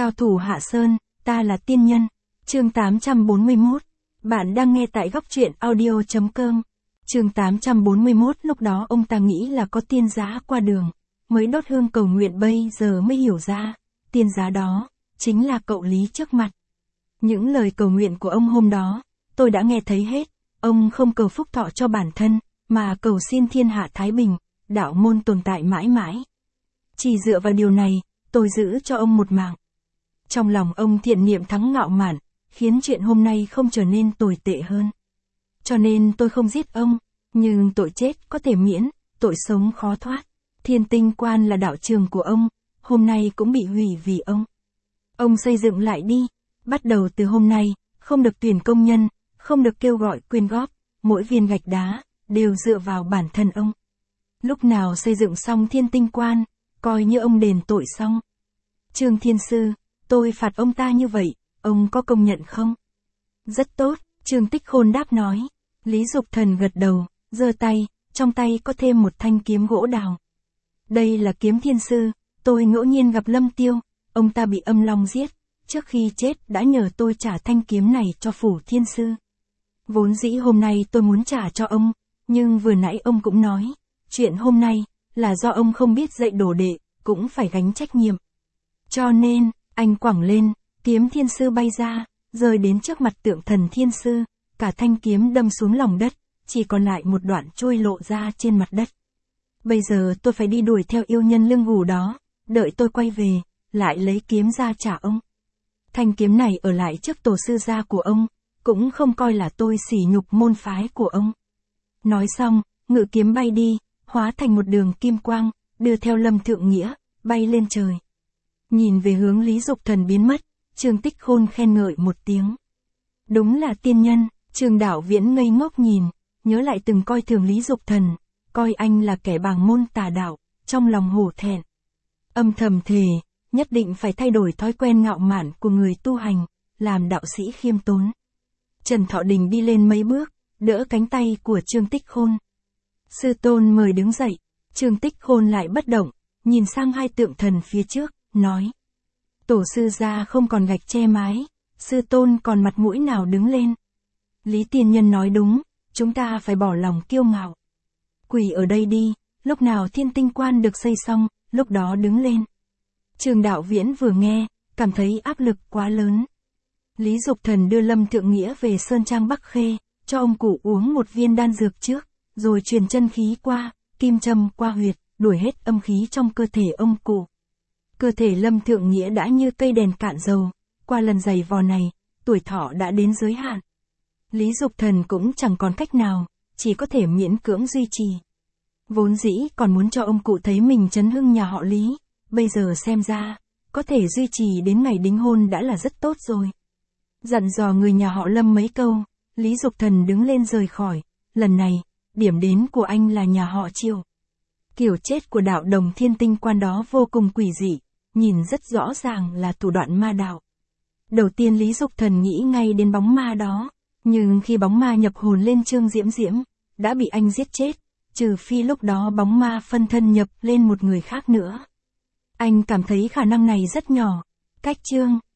Cao thủ Hạ Sơn, ta là tiên nhân. Chương 841. Bạn đang nghe tại góc truyện audio.com. Chương 841. Lúc đó ông ta nghĩ là có tiên giá qua đường, mới đốt hương cầu nguyện, bây giờ mới hiểu ra, tiên giá đó chính là cậu Lý trước mặt. Những lời cầu nguyện của ông hôm đó, tôi đã nghe thấy hết. Ông không cầu phúc thọ cho bản thân, mà cầu xin thiên hạ thái bình, đạo môn tồn tại mãi mãi. Chỉ dựa vào điều này, tôi giữ cho ông một mạng. Trong lòng ông thiện niệm thắng ngạo mạn, khiến chuyện hôm nay không trở nên tồi tệ hơn. Cho nên tôi không giết ông, nhưng tội chết có thể miễn, tội sống khó thoát. Thiên Tinh Quan là đạo trường của ông, hôm nay cũng bị hủy vì ông. Ông xây dựng lại đi, bắt đầu từ hôm nay, không được tuyển công nhân, không được kêu gọi quyên góp, mỗi viên gạch đá, đều dựa vào bản thân ông. Lúc nào xây dựng xong Thiên Tinh Quan, coi như ông đền tội xong. Trương Thiên Sư, tôi phạt ông ta như vậy, ông có công nhận không? Rất tốt, Trương Tích Khôn đáp nói. Lý Dục Thần gật đầu, giơ tay, trong tay có thêm một thanh kiếm gỗ đào. Đây là kiếm Thiên Sư, tôi ngẫu nhiên gặp Lâm Tiêu, ông ta bị âm long giết, trước khi chết đã nhờ tôi trả thanh kiếm này cho Phủ Thiên Sư. Vốn dĩ hôm nay tôi muốn trả cho ông, nhưng vừa nãy ông cũng nói, chuyện hôm nay là do ông không biết dạy đồ đệ, cũng phải gánh trách nhiệm. Cho nên, anh quẳng lên, kiếm Thiên Sư bay ra, rơi đến trước mặt tượng thần Thiên Sư, cả thanh kiếm đâm xuống lòng đất, chỉ còn lại một đoạn trôi lộ ra trên mặt đất. Bây giờ tôi phải đi đuổi theo yêu nhân lưng gù đó, đợi tôi quay về, lại lấy kiếm ra trả ông. Thanh kiếm này ở lại trước tổ sư gia của ông, cũng không coi là tôi sỉ nhục môn phái của ông. Nói xong, ngự kiếm bay đi, hóa thành một đường kim quang, đưa theo Lâm Thượng Nghĩa, bay lên trời. Nhìn về hướng Lý Dục Thần biến mất, Trương Tích Khôn khen ngợi một tiếng. Đúng là tiên nhân. Trương Đạo Viễn ngây ngốc nhìn, nhớ lại từng coi thường Lý Dục Thần, coi anh là kẻ bàng môn tà đạo, trong lòng hổ thẹn. Âm thầm thề, nhất định phải thay đổi thói quen ngạo mạn của người tu hành, làm đạo sĩ khiêm tốn. Trần Thọ Đình đi lên mấy bước, đỡ cánh tay của Trương Tích Khôn. Sư tôn mời đứng dậy, Trương Tích Khôn lại bất động, nhìn sang hai tượng thần phía trước, nói. Tổ sư gia không còn gạch che mái, sư tôn còn mặt mũi nào đứng lên. Lý tiên nhân nói đúng, chúng ta phải bỏ lòng kiêu ngạo. Quỳ ở đây đi, lúc nào Thiên Tinh Quan được xây xong, lúc đó đứng lên. Trương Đạo Viễn vừa nghe, cảm thấy áp lực quá lớn. Lý Dục Thần đưa Lâm Thượng Nghĩa về Sơn Trang Bắc Khê, cho ông cụ uống một viên đan dược trước, rồi truyền chân khí qua, kim châm qua huyệt, đuổi hết âm khí trong cơ thể ông cụ. Cơ thể Lâm Thượng Nghĩa đã như cây đèn cạn dầu, qua lần giày vò này, tuổi thọ đã đến giới hạn. Lý Dục Thần cũng chẳng còn cách nào, chỉ có thể miễn cưỡng duy trì. Vốn dĩ còn muốn cho ông cụ thấy mình chấn hưng nhà họ Lý, bây giờ xem ra, có thể duy trì đến ngày đính hôn đã là rất tốt rồi. Dặn dò người nhà họ Lâm mấy câu, Lý Dục Thần đứng lên rời khỏi, lần này, điểm đến của anh là nhà họ Triệu. Kiểu chết của đạo đồng Thiên Tinh Quan đó vô cùng quỷ dị, nhìn rất rõ ràng là thủ đoạn ma đạo. Đầu tiên Lý Dục Thần nghĩ ngay đến bóng ma đó. Nhưng khi bóng ma nhập hồn lên Trương Diễm Diễm, đã bị anh giết chết, trừ phi lúc đó bóng ma phân thân nhập lên một người khác nữa. Anh cảm thấy khả năng này rất nhỏ, cách Trương